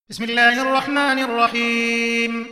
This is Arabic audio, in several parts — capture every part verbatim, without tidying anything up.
بسم الله الرحمن الرحيم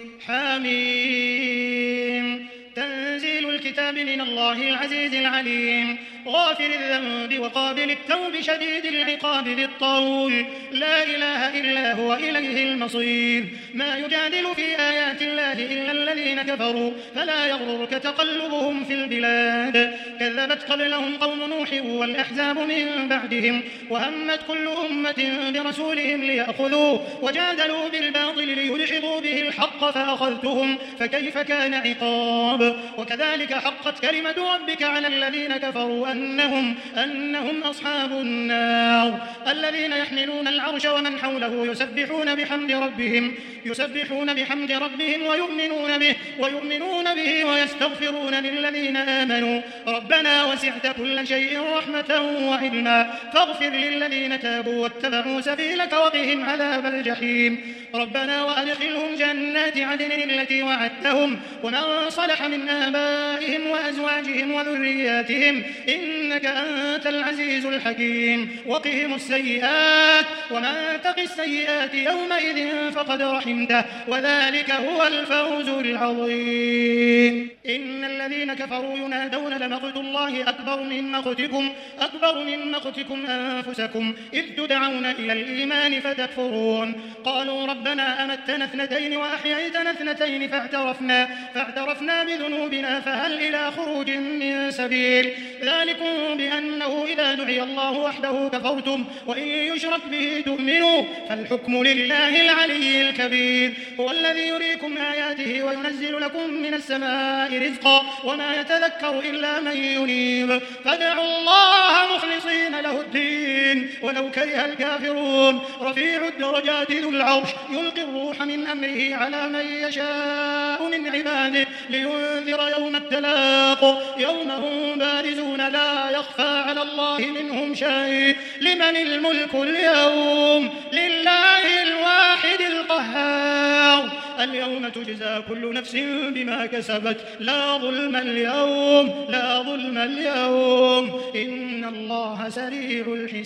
حميم تنزيل الكتاب من الله العزيز العليم غافر الذنب وقابل التوب شديد العقاب ذي الطول لا إله إلا هو إليه المصير ما يجادل في آيات الله إلا الذين كفروا فلا يغررك تقلبهم في البلاد كذبت قبلهم قوم نوح والأحزاب من بعدهم وهمت كل أمة برسولهم ليأخذوه وجادلوا بالباطل ليدحضوا به الحق فأخذتهم فكيف كان عقاب وكذلك حقت كلمة ربك على الذين كفروا أنهم, أنهم أصحاب النار الذين يحملون العرش ومن حوله يسبحون بحمد ربهم يسبحون بحمد ربهم ويؤمنون به ويؤمنون به ويستغفرون للذين آمنوا ربنا وسعت كل شيء رحمة وعلما فاغفر للذين تابوا واتبعوا سبيلك وقهم عذاب الجحيم ربنا وأدخلهم جنات عدن التي وعدتهم ومن صلح من آبائهم وأزواجهم وذرياتهم إنك أنت العزيز الحكيم وقهم السيئات ومن تق السيئات يومئذ فقد رحمته وذلك هو الفوز العظيم إن الذين كفروا ينادون لمقت الله أكبر من مقتكم أكبر من مقتكم أنفسكم إذ تدعون إلى الإيمان فتكفرون قالوا ربنا أمتنا اثنتين وأحييتنا اثنتين فاعترفنا, فاعترفنا بذنوبنا فهل إلى خروج من سبيل ذلكم بأنه إذا دعي الله وحده كفرتم وإن يشرك به تؤمنوا فالحكم لله العلي الكبير هو الذي يريكم آياته وينزل لكم من السماء رزقا وما يتذكر إلا من ينيب فادعوا الله مخلصين له الدين ولو كره الكافرون رفيع الدرجات ذو العرش يلقي الروح من أمره على من يشاء من عباده لينذر يوم التلاق يوم هم بارزون لا يخفى على الله منهم شيء لمن الملك اليوم لله الواحد القهار اليوم تجزى كل نفس بما كسبت لا ظلم اليوم لا ظلم اليوم إن الله سريع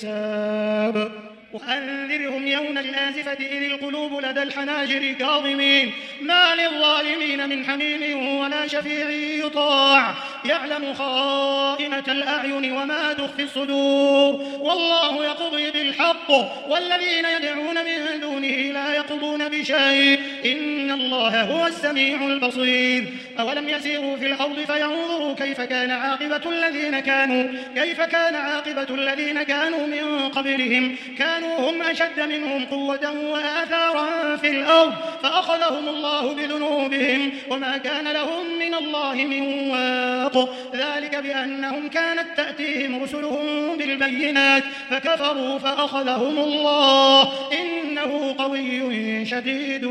الحساب وأنذرهم يوم الآزفة إذ القلوب لدى الحناجر كاظمين ما للظالمين من حميم ولا شفيع يطاع يعلم خائنة الأعين وما تخفي الصدور والله يقضي بالحق والذين يدعون من دونه لا يقضون بشيء إن الله هو السميع البصير أولم يسيروا في الأرض فينظروا كيف كان عاقبة الذين كانوا كيف كان عاقبة الذين كانوا من قبلهم كانوا هم أشد منهم قوة وآثارا في الأرض فأخذهم الله بذنوبهم وما كان لهم من الله من واق ذلك بأنهم كانت تأتيهم رسلهم بالبينات فكفروا فأخذهم الله إنه قوي شديد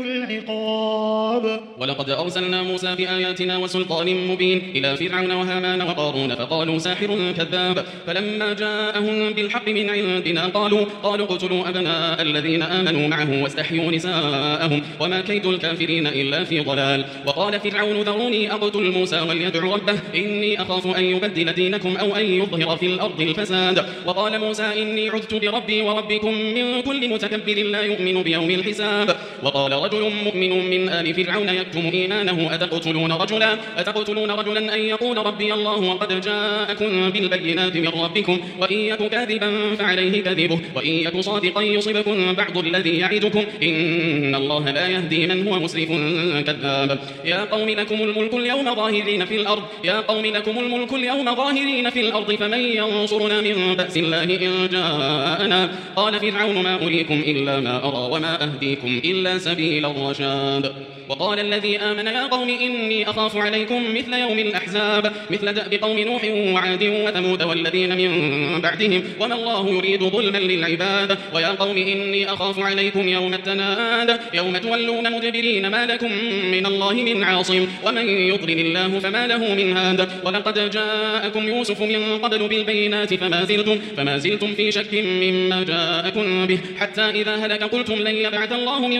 العقاب ولقد أرسلنا موسى بآياتنا وسلطان مبين إلى فرعون وهامان وقارون فقالوا ساحر كذاب فلما جاءهم بالحق من عندنا قالوا قالوا اقتلوا أبناء الذين آمنوا معه واستحيوا نساءهم وما كيد الكافرين إلا في ضلال وقال فرعون ذروني أقتل موسى وليدع ربه إني أخاف أن يبدل دينكم أو أن يظهر في الأرض الفساد وقال موسى إني عذت بربي وربكم من كل متكبر لا يؤمن بيوم الحساب وقال رجل مؤمن من آل فرعون يكتم إيمانه أتقتلون رجلا, أتقتلون رجلا أن يقول ربي الله وقد جاءكم بالبينات من ربكم وإن يك كاذبا فعليه كذبه وإن يك صادقا يصبكم بعض الذي يعدكم إن الله لا يهدي من هو مسرف كذاب يا قوم لكم الملك اليوم ظاهرين في الأرض يا قوم لكم الملك اليوم ظاهرين في الأرض فمن ينصرنا من بأس الله إن جاءنا قال فرعون ما أريكم إلا ما أرى وما أهديكم إلا سبيل الرشاد وقال الذي آمن يا قوم إني أخاف عليكم مثل يوم الأحزاب مثل دأب قوم نوح وعاد وثمود والذين من بعدهم وما الله يريد ظلما للعباد ويا قوم إني أخاف عليكم يوم التناد يوم تولون مدبرين ما لكم من الله من عاصم ومن يضلل الله فما له من هاد ولقد جاءكم يوسف من قبل بالبينات فما زلتم, فما زلتم في شك مما جاءكم به حتى إذا هلك قلتم لن يبعث الله من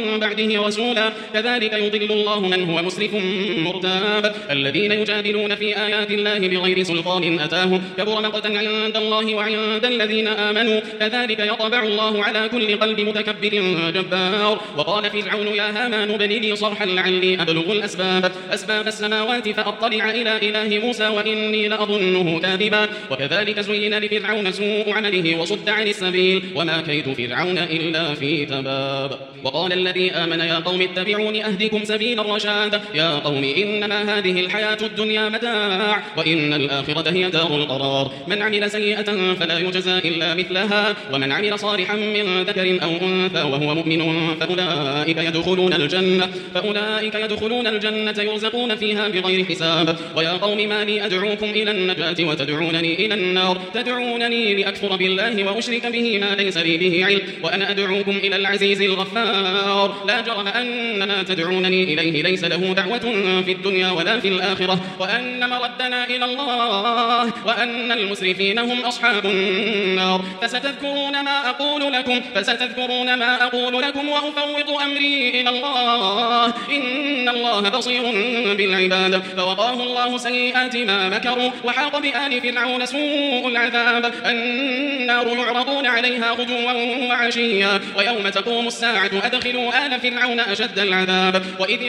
من بعده رسولا كذلك يضل الله من هو مسرف مرتاب الذين يجادلون في آيات الله بغير سلطان أتاهم كبر مقتا عند الله وعند الذين آمنوا كذلك يطبع الله على كل قلب متكبر جبار وقال فرعون يا هامان ابن لي صرحا لعلي أبلغ الأسباب أسباب السماوات فأطلع إلى إله موسى وإني لأظنه كاذبا وكذلك زين لفرعون سوء عمله وصد عن السبيل وما كيد فرعون إلا في تباب وقال الذي آمن يا قوم اتبعون أهدكم سبيل الرشاد يا قوم إنما هذه الحياة الدنيا متاع وإن الآخرة هي دار القرار من عمل سيئة فلا يجزى إلا مثلها ومن عمل صالحا من ذكر أو أنثى وهو مؤمن فأولئك يدخلون الجنة فأولئك يدخلون الجنة يرزقون فيها بغير حساب ويا قوم ما لي أدعوكم إلى النجاة وتدعونني إلى النار تدعونني لأكفر بالله وأشرك به ما ليس لي به علم وأنا أدعوكم إلى العزيز الغفار لا جرم أن ما تدعونني إليه ليس له دعوة في الدنيا ولا في الآخرة وأن مردنا إلى الله وأن المسرفين هم أصحاب النار فستذكرون ما أقول لكم فستذكرون ما أقول لكم وأفوض أمري إلى الله إن الله بصير بالعباد فوقاه الله سيئات ما مكروا وحاق بآل فرعون سوء العذاب النار يعرضون عليها غدوا وعشيا ويوم تقوم الساعة أدخلوا آل فرعون أشد العذاب وإذ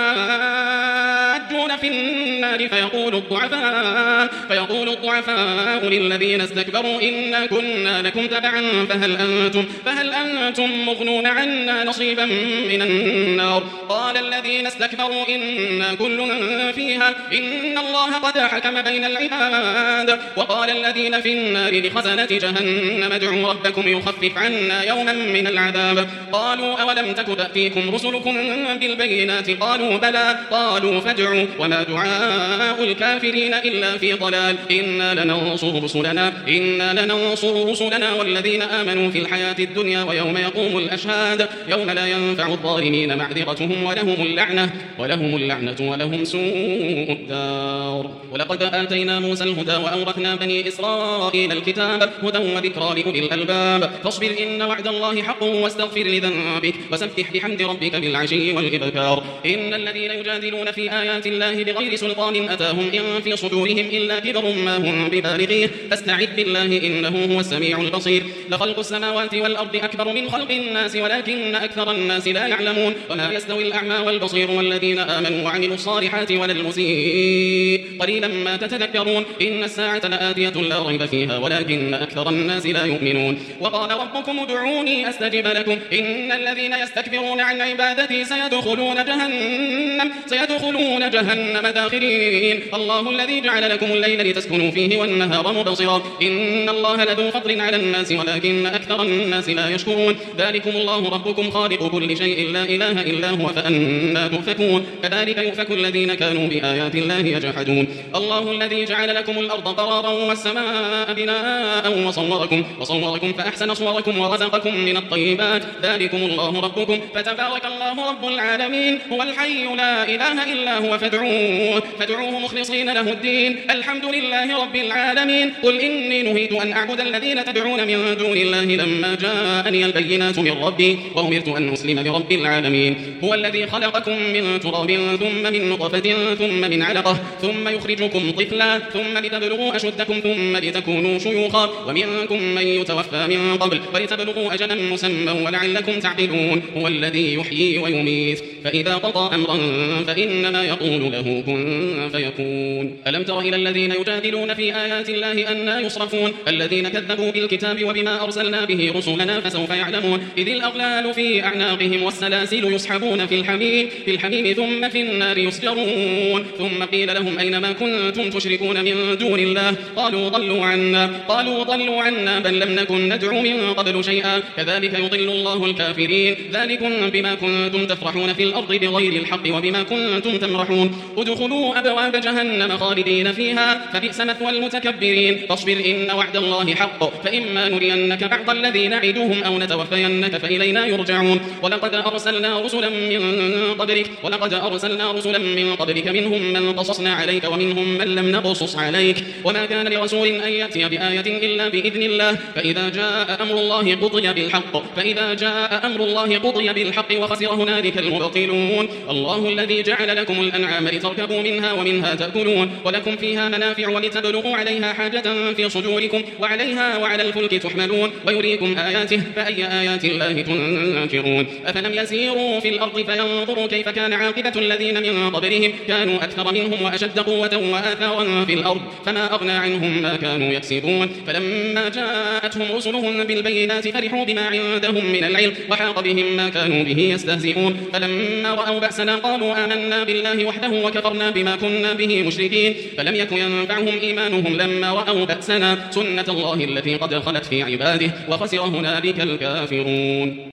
يتحاجون في النار فيقول الضعفاء فيقول الضعفاء للذين استكبروا إنا كنا لكم تبعا فهل أنتم فهل أنتم مغنون عنا نصيبا من النار قال الذين استكبروا إنا كل فيها إن الله قد حكم بين العباد وقال الذين في النار لخزنة جهنم ادعوا ربكم يخفف عنا يوما من العذاب قالوا أولم تك تأتيكم رسلكم بالبينات قالوا بلى قالوا فادعوا وما دعاء الكافرين إلا في ضلال إنا لننصر رسلنا إنا لننصر رسلنا والذين آمنوا في الحياة الدنيا ويوم يقوم الأشهاد يوم لا ينفع الظالمين معذرتهم ولهم اللعنة ولهم اللعنة ولهم سوء الدار ولقد آتينا موسى الهدى وأورثنا بني إسرائيل الكتاب هدى وذكرى لأولي الألباب فاصبر إن وعد الله حق واستغفر لذنبك وسبح بحمد ربك بالعشي والإبكار إن الذين يجادلون في آيات الله بغير سلطان أتاهم إن في صدورهم إلا كبر ما هم ببالغيه فاستعذ بالله إنه هو السميع البصير لخلق السماوات والأرض أكبر من خلق الناس ولكن أكثر الناس لا يعلمون وما يستوي الأعمى والبصير والذين آمنوا وعملوا الصالحات ولا المسيء قليلا ما تتذكرون إن الساعة لآتية لا ريب فيها ولكن أكثر الناس لا يؤمنون وقال ربكم ادعوني أستجب لكم إن الذين يستكبرون عن عبادتي سيدخلون جهنم سيدخلون جهنم داخرين الله الذي جعل لكم الليل لتسكنوا فيه والنهار مبصرا إن الله لذو فضل على الناس ولكن أكثر الناس لا يشكرون ذلكم الله ربكم خالق كل شيء لا إله إلا هو فأنا تؤفكون كذلك يؤفك الذين كانوا بآيات الله يجحدون الله الذي جعل لكم الأرض قرارا والسماء بناء وصوركم وصوركم فأحسن صوركم ورزقكم من الطيبات ذلكم الله ربكم فتبارك الله رب العالمين هو الحي لا إله إلا هو فادعوه فادعوه مخلصين له الدين الحمد لله رب العالمين قل إني نهيت أن أعبد الذين تدعون من دون الله لما جاءني البينات من ربي وأمرت أن أسلم لرب العالمين هو الذي خلقكم من تراب ثم من نطفة ثم من علقة ثم يخرجكم طفلا ثم لتبلغوا أشدكم ثم لتكونوا شيوخا ومنكم من يتوفى من قبل ولتبلغوا أجلا مسمى ولعلكم تعقلون هو الذي يحيي ويميت فإذا قضى أمرا فإنما يقول له كن فيكون ألم تر إلى الذين يجادلون في آيات الله أنى يصرفون الذين كذبوا بالكتاب وبما أرسلنا به رسلنا فسوف يعلمون إذ الأغلال في أعناقهم والسلاسل يسحبون في الحميم في الحميم ثم في النار يسجرون ثم قيل لهم أين ما كنتم تشركون من دون الله قالوا ضلوا عنا قالوا ضلوا عنا بل لم نكن ندعو من قبل شيئا كذلك يضل الله الكافرين ذلكم بما كنتم تفرحون في الأرض بغير الحق وبما كنتم تمرحون ادخلوا أبواب جهنم خالدين فيها فبئس مثوى المتكبرين فاصبر إن وعد الله حق فإما نرينك بعض الذي نعدهم أو نتوفينك فإلينا يرجعون ولقد أرسلنا رسلا من قبلك ولقد أرسلنا رسلا من قبلك منهم من قصصنا عليك ومنهم من لم نقصص عليك وما كان لرسول أن يأتي بآية إلا بإذن الله فإذا جاء أمر الله قضي بالحق فإذا جاء أمر الله قضي وقضي بالحق وخسر هنالك المبطلون. الله الذي جعل لكم الأنعام لتركبوا منها ومنها تأكلون ولكم فيها منافع ولتبلغوا عليها حاجة في صدوركم وعليها وعلى الفلك تحملون ويريكم آياته فأي آيات الله تنكرون. أفلم يسيروا في الأرض فينظروا كيف كان عاقبة الذين من قبلهم كانوا أكثر منهم وأشد قوة وآثارا في الأرض فما أغنى عنهم ما كانوا يكسبون. فلما جاءتهم رسلهم بالبينات فرحوا بما عندهم من العلم وحاق بهم ما كانوا به يستهزئون. فلما رأوا بأسنا قالوا آمنا بالله وحده وكفرنا بما كنا به مشركين. فلم يكن ينفعهم إيمانهم لما رأوا بأسنا سنة الله التي قد خلت في عباده وخسر هنالك الكافرون.